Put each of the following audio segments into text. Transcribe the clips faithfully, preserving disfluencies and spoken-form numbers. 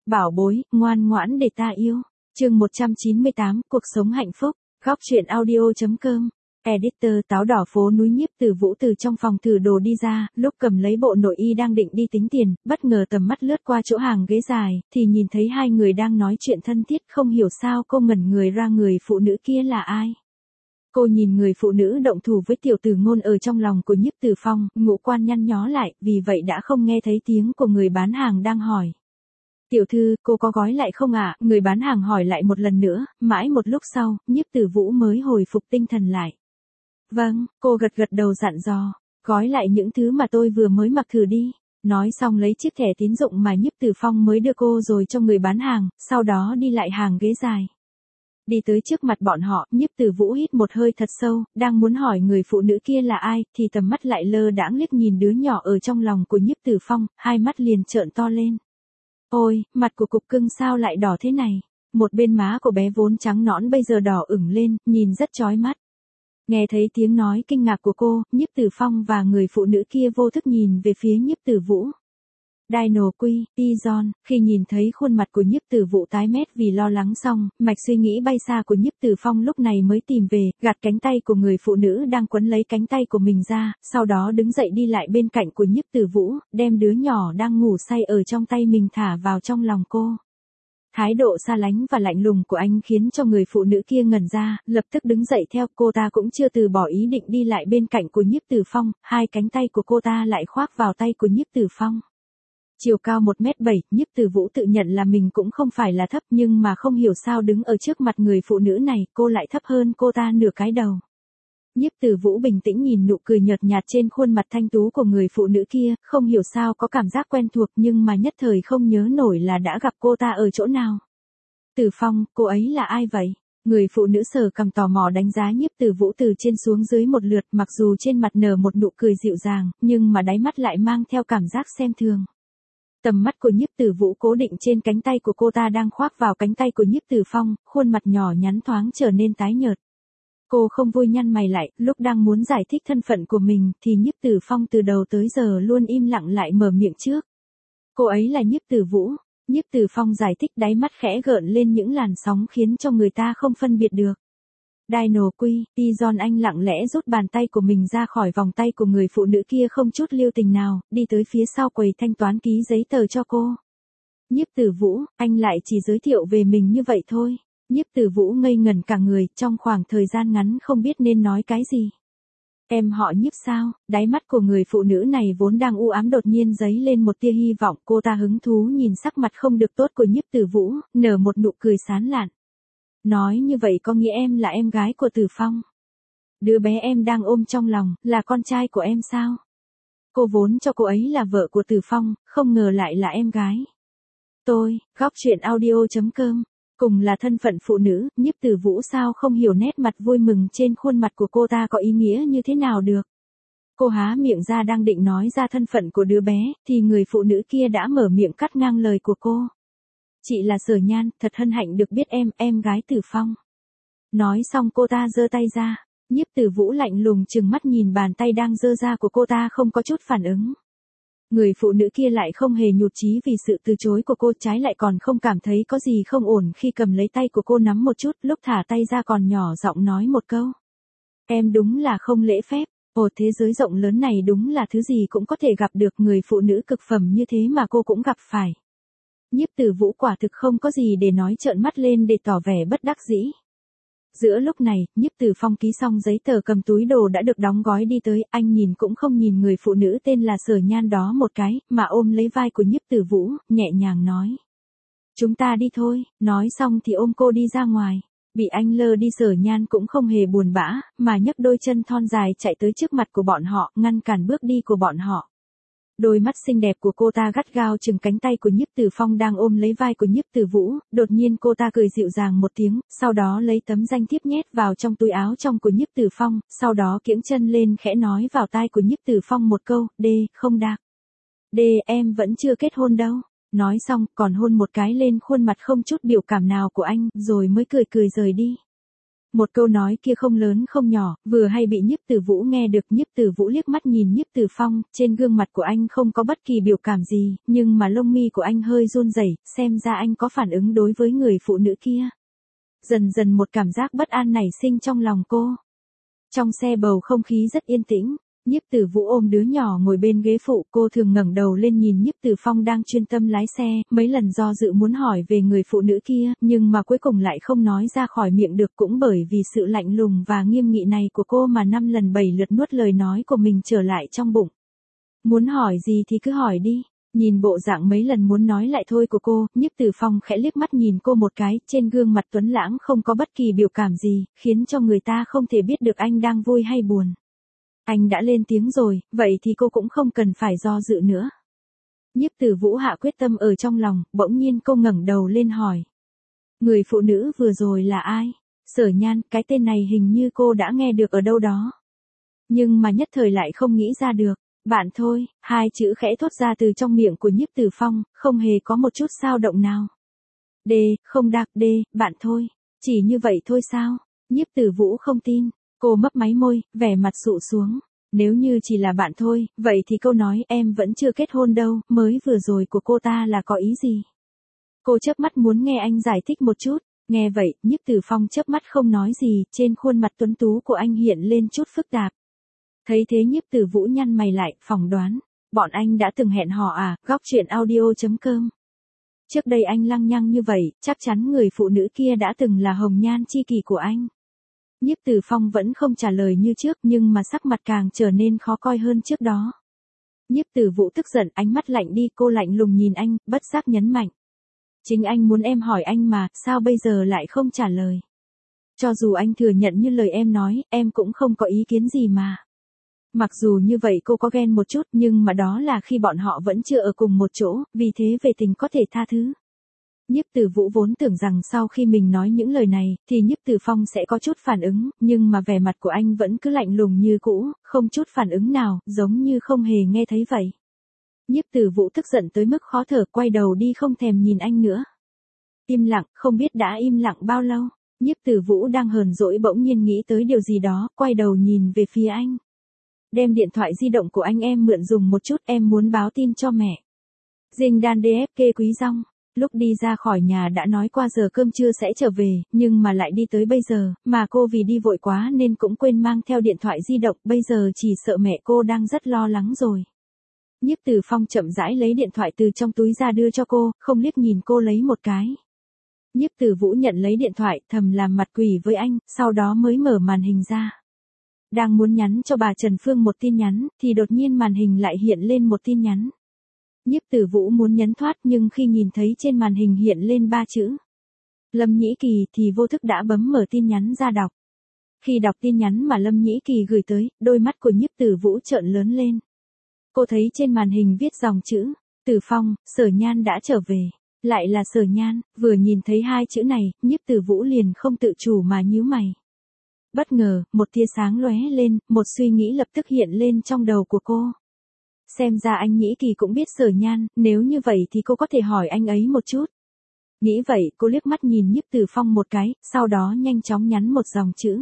bảo bối, ngoan ngoãn để ta yêu. Chương một trăm chín mươi tám, cuộc sống hạnh phúc. Góc truyện audio.com. Editor. Táo đỏ phố núi. Nhiếp Từ Vũ từ trong phòng thử đồ đi ra, lúc cầm lấy bộ nội y đang định đi tính tiền, bất ngờ tầm mắt lướt qua chỗ hàng ghế dài, thì nhìn thấy hai người đang nói chuyện thân thiết, không hiểu sao cô ngẩn người ra, người phụ nữ kia là ai. Cô nhìn người phụ nữ động thủ với tiểu tử Ngôn ở trong lòng của Nhiếp Từ Phong, ngũ quan nhăn nhó lại, vì vậy đã không nghe thấy tiếng của người bán hàng đang hỏi. Tiểu thư, cô có gói lại không ạ? À? Người bán hàng hỏi lại một lần nữa, mãi một lúc sau, Nhiếp Từ Vũ mới hồi phục tinh thần lại. Vâng, cô gật gật đầu dặn dò, gói lại những thứ mà tôi vừa mới mặc thử đi. Nói xong lấy chiếc thẻ tín dụng mà Nhiếp Từ Phong mới đưa cô rồi cho người bán hàng, sau đó đi lại hàng ghế dài. Đi tới trước mặt bọn họ, Nhiếp Từ Vũ hít một hơi thật sâu, đang muốn hỏi người phụ nữ kia là ai, thì tầm mắt lại lơ đãng liếc nhìn đứa nhỏ ở trong lòng của Nhiếp Từ Phong, hai mắt liền trợn to lên. Ôi, mặt của cục cưng sao lại đỏ thế này? Một bên má của bé vốn trắng nõn bây giờ đỏ ửng lên, nhìn rất chói mắt. Nghe thấy tiếng nói kinh ngạc của cô, Nhiếp Từ Phong và người phụ nữ kia vô thức nhìn về phía Nhiếp Từ Vũ. Dino Quy, Tizon, khi nhìn thấy khuôn mặt của Nhiếp Từ Vũ tái mét vì lo lắng xong, mạch suy nghĩ bay xa của Nhiếp Từ Phong lúc này mới tìm về, gạt cánh tay của người phụ nữ đang quấn lấy cánh tay của mình ra, sau đó đứng dậy đi lại bên cạnh của Nhiếp Từ Vũ, đem đứa nhỏ đang ngủ say ở trong tay mình thả vào trong lòng cô. Thái độ xa lánh và lạnh lùng của anh khiến cho người phụ nữ kia ngẩn ra, lập tức đứng dậy theo, cô ta cũng chưa từ bỏ ý định đi lại bên cạnh của Nhiếp Từ Phong, hai cánh tay của cô ta lại khoác vào tay của Nhiếp Từ Phong. Chiều cao một mét bảy, Nhiếp Từ Vũ tự nhận là mình cũng không phải là thấp, nhưng mà không hiểu sao đứng ở trước mặt người phụ nữ này, cô lại thấp hơn cô ta nửa cái đầu. Nhiếp Từ Vũ bình tĩnh nhìn nụ cười nhợt nhạt trên khuôn mặt thanh tú của người phụ nữ kia, không hiểu sao có cảm giác quen thuộc, nhưng mà nhất thời không nhớ nổi là đã gặp cô ta ở chỗ nào. Từ Phong, cô ấy là ai vậy? Người phụ nữ sờ cằm tò mò đánh giá Nhiếp Từ Vũ từ trên xuống dưới một lượt, mặc dù trên mặt nở một nụ cười dịu dàng, nhưng mà đáy mắt lại mang theo cảm giác xem thường. Tầm mắt của Nhiếp Từ Vũ cố định trên cánh tay của cô ta đang khoác vào cánh tay của Nhiếp Từ Phong, khuôn mặt nhỏ nhắn thoáng trở nên tái nhợt. Cô không vui nhăn mày lại, lúc đang muốn giải thích thân phận của mình thì Nhiếp Từ Phong từ đầu tới giờ luôn im lặng lại mở miệng trước. Cô ấy là Nhiếp Từ Vũ. Nhiếp Từ Phong giải thích, đáy mắt khẽ gợn lên những làn sóng khiến cho người ta không phân biệt được. Dino Quy, Tizon, anh lặng lẽ rút bàn tay của mình ra khỏi vòng tay của người phụ nữ kia không chút lưu tình nào, đi tới phía sau quầy thanh toán ký giấy tờ cho cô. Nhiếp Từ Vũ, anh lại chỉ giới thiệu về mình như vậy thôi. Nhiếp Từ Vũ ngây ngẩn cả người, trong khoảng thời gian ngắn không biết nên nói cái gì. Em họ Nhiếp sao? Đáy mắt của người phụ nữ này vốn đang u ám đột nhiên dấy lên một tia hy vọng, cô ta hứng thú nhìn sắc mặt không được tốt của Nhiếp Từ Vũ, nở một nụ cười sán lạn. Nói như vậy có nghĩa em là em gái của Từ Phong. Đứa bé em đang ôm trong lòng, là con trai của em sao? Cô vốn cho cô ấy là vợ của Từ Phong, không ngờ lại là em gái. Tôi, góc truyện audio.com. Cùng là thân phận phụ nữ, Nhiếp Từ Vũ sao không hiểu nét mặt vui mừng trên khuôn mặt của cô ta có ý nghĩa như thế nào được. Cô há miệng ra đang định nói ra thân phận của đứa bé, thì người phụ nữ kia đã mở miệng cắt ngang lời của cô. Chị là Sở Nhan, thật hân hạnh được biết em, em gái Từ Phong. Nói xong cô ta giơ tay ra, Nhiếp Từ Vũ lạnh lùng trừng mắt nhìn bàn tay đang giơ ra của cô ta không có chút phản ứng. Người phụ nữ kia lại không hề nhụt chí vì sự từ chối của cô, trái lại còn không cảm thấy có gì không ổn khi cầm lấy tay của cô nắm một chút, lúc thả tay ra còn nhỏ giọng nói một câu. Em đúng là không lễ phép, ồ thế giới rộng lớn này đúng là thứ gì cũng có thể gặp được, người phụ nữ cực phẩm như thế mà cô cũng gặp phải. Nhiếp Từ Vũ quả thực không có gì để nói, trợn mắt lên để tỏ vẻ bất đắc dĩ. Giữa lúc này, Nhiếp Từ Phong ký xong giấy tờ cầm túi đồ đã được đóng gói đi tới, anh nhìn cũng không nhìn người phụ nữ tên là Sở Nhan đó một cái, mà ôm lấy vai của Nhiếp Từ Vũ, nhẹ nhàng nói. Chúng ta đi thôi, nói xong thì ôm cô đi ra ngoài. Bị anh lơ đi, Sở Nhan cũng không hề buồn bã, mà nhấc đôi chân thon dài chạy tới trước mặt của bọn họ, ngăn cản bước đi của bọn họ. Đôi mắt xinh đẹp của cô ta gắt gao chừng cánh tay của Nhiếp Từ Phong đang ôm lấy vai của Nhiếp Từ Vũ, đột nhiên cô ta cười dịu dàng một tiếng, sau đó lấy tấm danh thiếp nhét vào trong túi áo trong của Nhiếp Từ Phong, sau đó kiễng chân lên khẽ nói vào tai của Nhiếp Từ Phong một câu, đê, không đạc. Đê, em vẫn chưa kết hôn đâu. Nói xong, còn hôn một cái lên khuôn mặt không chút biểu cảm nào của anh, rồi mới cười cười rời đi. Một câu nói kia không lớn không nhỏ, vừa hay bị Nhiếp Tử Vũ nghe được. Nhiếp Tử Vũ liếc mắt nhìn Nhiếp Tử Phong, trên gương mặt của anh không có bất kỳ biểu cảm gì, nhưng mà lông mi của anh hơi run rẩy, xem ra anh có phản ứng đối với người phụ nữ kia. Dần dần một cảm giác bất an nảy sinh trong lòng cô. Trong xe bầu không khí rất yên tĩnh. Nhiếp Tử Vũ ôm đứa nhỏ ngồi bên ghế phụ, cô thường ngẩng đầu lên nhìn Nhiếp Tử Phong đang chuyên tâm lái xe, mấy lần do dự muốn hỏi về người phụ nữ kia, nhưng mà cuối cùng lại không nói ra khỏi miệng được, cũng bởi vì sự lạnh lùng và nghiêm nghị này của cô mà năm lần bảy lượt nuốt lời nói của mình trở lại trong bụng. Muốn hỏi gì thì cứ hỏi đi. Nhìn bộ dạng mấy lần muốn nói lại thôi của cô, Nhiếp Tử Phong khẽ liếc mắt nhìn cô một cái, trên gương mặt tuấn lãng không có bất kỳ biểu cảm gì, khiến cho người ta không thể biết được anh đang vui hay buồn. Anh đã lên tiếng rồi, vậy thì cô cũng không cần phải do dự nữa. Nhiếp Tử Vũ hạ quyết tâm ở trong lòng, bỗng nhiên cô ngẩng đầu lên hỏi. Người phụ nữ vừa rồi là ai? Sở Nhan, cái tên này hình như cô đã nghe được ở đâu đó. Nhưng mà nhất thời lại không nghĩ ra được. Bạn thôi, hai chữ khẽ thốt ra từ trong miệng của Nhiếp Tử Phong, không hề có một chút dao động nào. D, không đạc D, bạn thôi. Chỉ như vậy thôi sao? Nhiếp Tử Vũ không tin. Cô mấp máy môi, vẻ mặt sụ xuống. Nếu như chỉ là bạn thôi, vậy thì câu nói em vẫn chưa kết hôn đâu, mới vừa rồi của cô ta là có ý gì? Cô chớp mắt muốn nghe anh giải thích một chút. Nghe vậy, Nhiếp Tử Phong chớp mắt không nói gì, trên khuôn mặt tuấn tú của anh hiện lên chút phức tạp. Thấy thế Nhiếp Tử Vũ nhăn mày lại, phỏng đoán. Bọn anh đã từng hẹn hò à, góc truyện audio chấm com. Trước đây anh lăng nhăng như vậy, chắc chắn người phụ nữ kia đã từng là hồng nhan chi kỷ của anh. Nhiếp Tử Phong vẫn không trả lời như trước, nhưng mà sắc mặt càng trở nên khó coi hơn trước đó. Nhiếp Tử Vũ tức giận, ánh mắt lạnh đi, cô lạnh lùng nhìn anh, bất giác nhấn mạnh. Chính anh muốn em hỏi anh mà, sao bây giờ lại không trả lời? Cho dù anh thừa nhận như lời em nói, em cũng không có ý kiến gì mà. Mặc dù như vậy cô có ghen một chút, nhưng mà đó là khi bọn họ vẫn chưa ở cùng một chỗ, vì thế về tình có thể tha thứ. Nhiếp Tử Vũ vốn tưởng rằng sau khi mình nói những lời này, thì Nhiếp Tử Phong sẽ có chút phản ứng, nhưng mà vẻ mặt của anh vẫn cứ lạnh lùng như cũ, không chút phản ứng nào, giống như không hề nghe thấy vậy. Nhiếp Tử Vũ tức giận tới mức khó thở, quay đầu đi không thèm nhìn anh nữa. Im lặng, không biết đã im lặng bao lâu, Nhiếp Tử Vũ đang hờn dỗi bỗng nhiên nghĩ tới điều gì đó, quay đầu nhìn về phía anh. Đem điện thoại di động của anh em mượn dùng một chút, em muốn báo tin cho mẹ. Dinh đan đê ép kê Quý Rong. Lúc đi ra khỏi nhà đã nói qua giờ cơm trưa sẽ trở về, nhưng mà lại đi tới bây giờ, mà cô vì đi vội quá nên cũng quên mang theo điện thoại di động, bây giờ chỉ sợ mẹ cô đang rất lo lắng rồi. Nhiếp Tử Phong chậm rãi lấy điện thoại từ trong túi ra đưa cho cô, không liếc nhìn cô lấy một cái. Nhiếp Tử Vũ nhận lấy điện thoại, thầm làm mặt quỷ với anh, sau đó mới mở màn hình ra. Đang muốn nhắn cho bà Trần Phương một tin nhắn, thì đột nhiên màn hình lại hiện lên một tin nhắn. Nhiếp Tử Vũ muốn nhấn thoát nhưng khi nhìn thấy trên màn hình hiện lên ba chữ Lâm Nhĩ Kỳ thì vô thức đã bấm mở tin nhắn ra đọc. Khi đọc tin nhắn mà Lâm Nhĩ Kỳ gửi tới, đôi mắt của Nhiếp Tử Vũ trợn lớn lên. Cô thấy trên màn hình viết dòng chữ, Tử Phong, Sở Nhan đã trở về. Lại là Sở Nhan, vừa nhìn thấy hai chữ này, Nhiếp Tử Vũ liền không tự chủ mà nhíu mày. Bất ngờ, một tia sáng lóe lên, một suy nghĩ lập tức hiện lên trong đầu của cô. Xem ra anh Nhĩ Kỳ cũng biết Sở Nhan, nếu như vậy thì cô có thể hỏi anh ấy một chút. Nghĩ vậy, cô liếc mắt nhìn Nhiếp Tử Phong một cái, sau đó nhanh chóng nhắn một dòng chữ.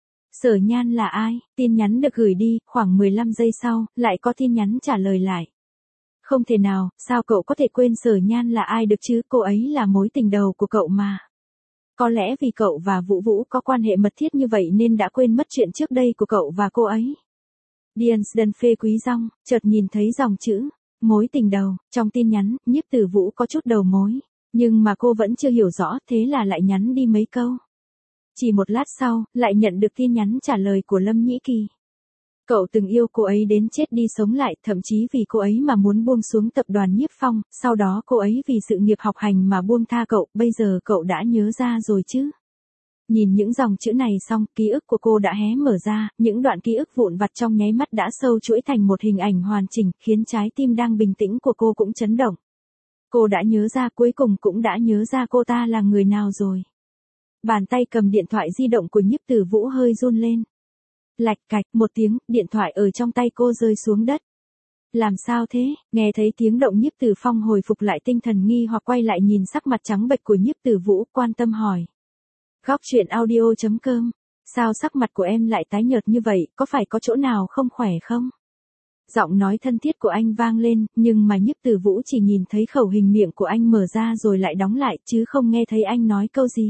Sở Nhan là ai? Tin nhắn được gửi đi, khoảng mười lăm giây sau, lại có tin nhắn trả lời lại. Không thể nào, sao cậu có thể quên Sở Nhan là ai được chứ, cô ấy là mối tình đầu của cậu mà. Có lẽ vì cậu và Vũ Vũ có quan hệ mật thiết như vậy nên đã quên mất chuyện trước đây của cậu và cô ấy. Diensden phê Quý Rong, chợt nhìn thấy dòng chữ, mối tình đầu, trong tin nhắn, Nhiếp Tử Vũ có chút đầu mối, nhưng mà cô vẫn chưa hiểu rõ, thế là lại nhắn đi mấy câu. Chỉ một lát sau, lại nhận được tin nhắn trả lời của Lâm Nhĩ Kỳ. Cậu từng yêu cô ấy đến chết đi sống lại, thậm chí vì cô ấy mà muốn buông xuống tập đoàn Nhiếp Phong, sau đó cô ấy vì sự nghiệp học hành mà buông tha cậu, bây giờ cậu đã nhớ ra rồi chứ. Nhìn những dòng chữ này xong, ký ức của cô đã hé mở ra, những đoạn ký ức vụn vặt trong nháy mắt đã sâu chuỗi thành một hình ảnh hoàn chỉnh, khiến trái tim đang bình tĩnh của cô cũng chấn động. Cô đã nhớ ra, cuối cùng cũng đã nhớ ra cô ta là người nào rồi. Bàn tay cầm điện thoại di động của Nhiếp Tử Vũ hơi run lên. Lạch cạch một tiếng, điện thoại ở trong tay cô rơi xuống đất. Làm sao thế? Nghe thấy tiếng động Nhiếp Tử Phong hồi phục lại tinh thần nghi hoặc quay lại nhìn sắc mặt trắng bệch của Nhiếp Tử Vũ, quan tâm hỏi. Góc truyện audio chấm com Sao sắc mặt của em lại tái nhợt như vậy, có phải có chỗ nào không khỏe không? Giọng nói thân thiết của anh vang lên, nhưng mà Nhiếp Từ Vũ chỉ nhìn thấy khẩu hình miệng của anh mở ra rồi lại đóng lại, chứ không nghe thấy anh nói câu gì.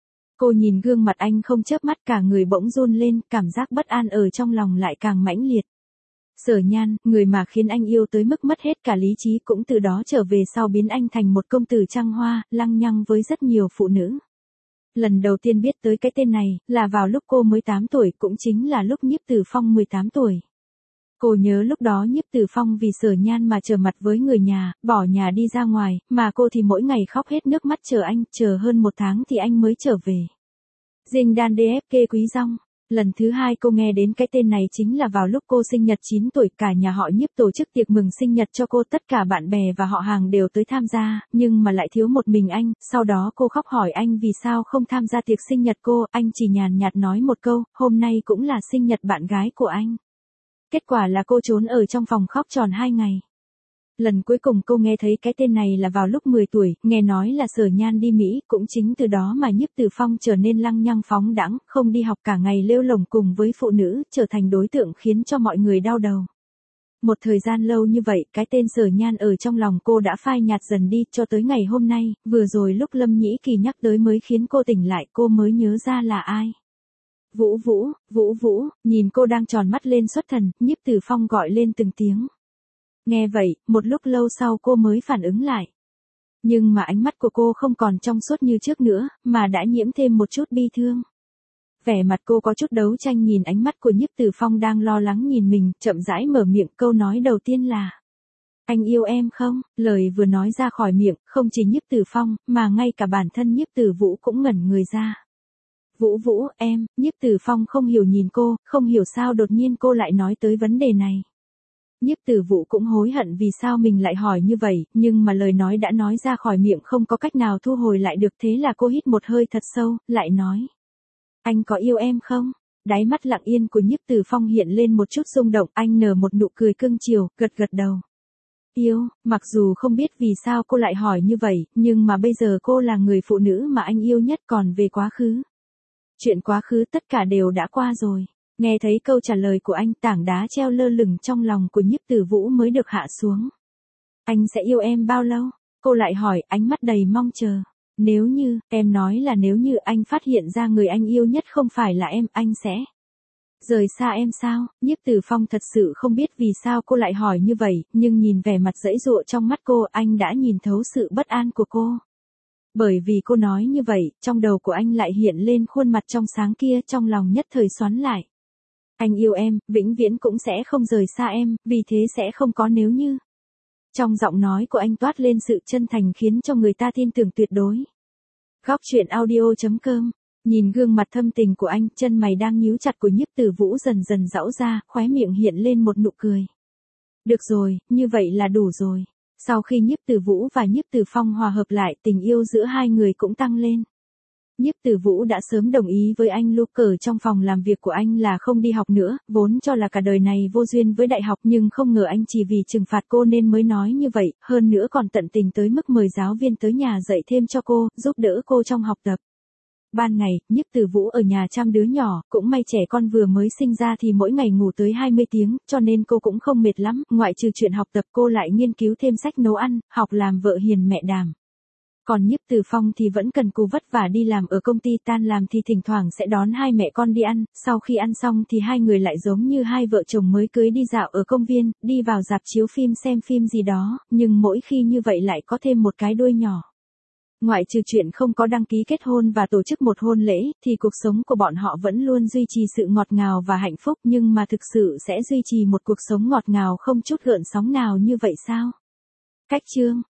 Cô nhìn gương mặt anh không chớp mắt, cả người bỗng run lên, cảm giác bất an ở trong lòng lại càng mãnh liệt. Sở Nhan, người mà khiến anh yêu tới mức mất hết cả lý trí, cũng từ đó trở về sau biến anh thành một công tử trăng hoa, lăng nhăng với rất nhiều phụ nữ. Lần đầu tiên biết tới cái tên này, là vào lúc cô mới tám tuổi, cũng chính là lúc Nhiếp Từ Phong mười tám tuổi. Cô nhớ lúc đó Nhiếp Từ Phong vì Sở Nhan mà trở mặt với người nhà, bỏ nhà đi ra ngoài, mà cô thì mỗi ngày khóc hết nước mắt chờ anh, chờ hơn một tháng thì anh mới trở về. Dinh đan đê ép kê Quý Dong. Lần thứ hai cô nghe đến cái tên này chính là vào lúc cô sinh nhật chín tuổi, cả nhà họ Nhiếp tổ chức tiệc mừng sinh nhật cho cô, tất cả bạn bè và họ hàng đều tới tham gia, nhưng mà lại thiếu một mình anh, sau đó cô khóc hỏi anh vì sao không tham gia tiệc sinh nhật cô, anh chỉ nhàn nhạt nói một câu, hôm nay cũng là sinh nhật bạn gái của anh. Kết quả là cô trốn ở trong phòng khóc tròn hai ngày. Lần cuối cùng cô nghe thấy cái tên này là vào lúc mười tuổi, nghe nói là Sở Nhan đi Mỹ, cũng chính từ đó mà Nhiếp Từ Phong trở nên lăng nhăng phóng đãng, không đi học cả ngày lêu lổng cùng với phụ nữ, trở thành đối tượng khiến cho mọi người đau đầu. Một thời gian lâu như vậy, cái tên Sở Nhan ở trong lòng cô đã phai nhạt dần đi, cho tới ngày hôm nay, vừa rồi lúc Lâm Nhĩ Kỳ nhắc tới mới khiến cô tỉnh lại, cô mới nhớ ra là ai. Vũ Vũ, Vũ Vũ, nhìn cô đang tròn mắt lên xuất thần, Nhiếp Từ Phong gọi lên từng tiếng. Nghe vậy, một lúc lâu sau cô mới phản ứng lại. Nhưng mà ánh mắt của cô không còn trong suốt như trước nữa, mà đã nhiễm thêm một chút bi thương. Vẻ mặt cô có chút đấu tranh nhìn ánh mắt của Nhiếp Từ Phong đang lo lắng nhìn mình, chậm rãi mở miệng, câu nói đầu tiên là: anh yêu em không? Lời vừa nói ra khỏi miệng, không chỉ Nhiếp Từ Phong, mà ngay cả bản thân Nhiếp Từ Vũ cũng ngẩn người ra. Vũ Vũ, em, Nhiếp Từ Phong không hiểu nhìn cô, không hiểu sao đột nhiên cô lại nói tới vấn đề này. Nhiếp Từ Vũ cũng hối hận vì sao mình lại hỏi như vậy, nhưng mà lời nói đã nói ra khỏi miệng không có cách nào thu hồi lại được, thế là cô hít một hơi thật sâu, lại nói: anh có yêu em không? Đáy mắt lặng yên của Nhiếp Từ Phong hiện lên một chút rung động, anh nở một nụ cười cưng chiều, gật gật đầu. Yêu, mặc dù không biết vì sao cô lại hỏi như vậy, nhưng mà bây giờ cô là người phụ nữ mà anh yêu nhất, còn về quá khứ. Chuyện quá khứ tất cả đều đã qua rồi. Nghe thấy câu trả lời của anh, tảng đá treo lơ lửng trong lòng của Nhiếp Từ Vũ mới được hạ xuống. Anh sẽ yêu em bao lâu? Cô lại hỏi, ánh mắt đầy mong chờ. Nếu như, em nói là nếu như anh phát hiện ra người anh yêu nhất không phải là em, anh sẽ rời xa em sao? Nhiếp Từ Phong thật sự không biết vì sao cô lại hỏi như vậy, nhưng nhìn vẻ mặt giãy giụa trong mắt cô, anh đã nhìn thấu sự bất an của cô. Bởi vì cô nói như vậy, trong đầu của anh lại hiện lên khuôn mặt trong sáng kia, trong lòng nhất thời xoắn lại. Anh yêu em, vĩnh viễn cũng sẽ không rời xa em, vì thế sẽ không có nếu như. Trong giọng nói của anh toát lên sự chân thành khiến cho người ta tin tưởng tuyệt đối. Góc truyện audio chấm com. Nhìn gương mặt thâm tình của anh, chân mày đang nhíu chặt của Nhiếp Từ Vũ dần dần giãu ra, khóe miệng hiện lên một nụ cười. Được rồi, như vậy là đủ rồi. Sau khi Nhiếp Từ Vũ và Nhiếp Từ Phong hòa hợp lại, tình yêu giữa hai người cũng tăng lên. Nhiếp Từ Vũ đã sớm đồng ý với anh Luke trong phòng làm việc của anh là không đi học nữa, vốn cho là cả đời này vô duyên với đại học, nhưng không ngờ anh chỉ vì trừng phạt cô nên mới nói như vậy, hơn nữa còn tận tình tới mức mời giáo viên tới nhà dạy thêm cho cô, giúp đỡ cô trong học tập. Ban ngày, Nhiếp Từ Vũ ở nhà chăm đứa nhỏ, cũng may trẻ con vừa mới sinh ra thì mỗi ngày ngủ tới hai mươi tiếng, cho nên cô cũng không mệt lắm, ngoại trừ chuyện học tập cô lại nghiên cứu thêm sách nấu ăn, học làm vợ hiền mẹ đảm. Còn Nhiếp Từ Phong thì vẫn cần cù vất vả đi làm ở công ty, tan làm thì thỉnh thoảng sẽ đón hai mẹ con đi ăn, sau khi ăn xong thì hai người lại giống như hai vợ chồng mới cưới đi dạo ở công viên, đi vào rạp chiếu phim xem phim gì đó, nhưng mỗi khi như vậy lại có thêm một cái đuôi nhỏ. Ngoại trừ chuyện không có đăng ký kết hôn và tổ chức một hôn lễ, thì cuộc sống của bọn họ vẫn luôn duy trì sự ngọt ngào và hạnh phúc, nhưng mà thực sự sẽ duy trì một cuộc sống ngọt ngào không chút gợn sóng nào như vậy sao? Cách chương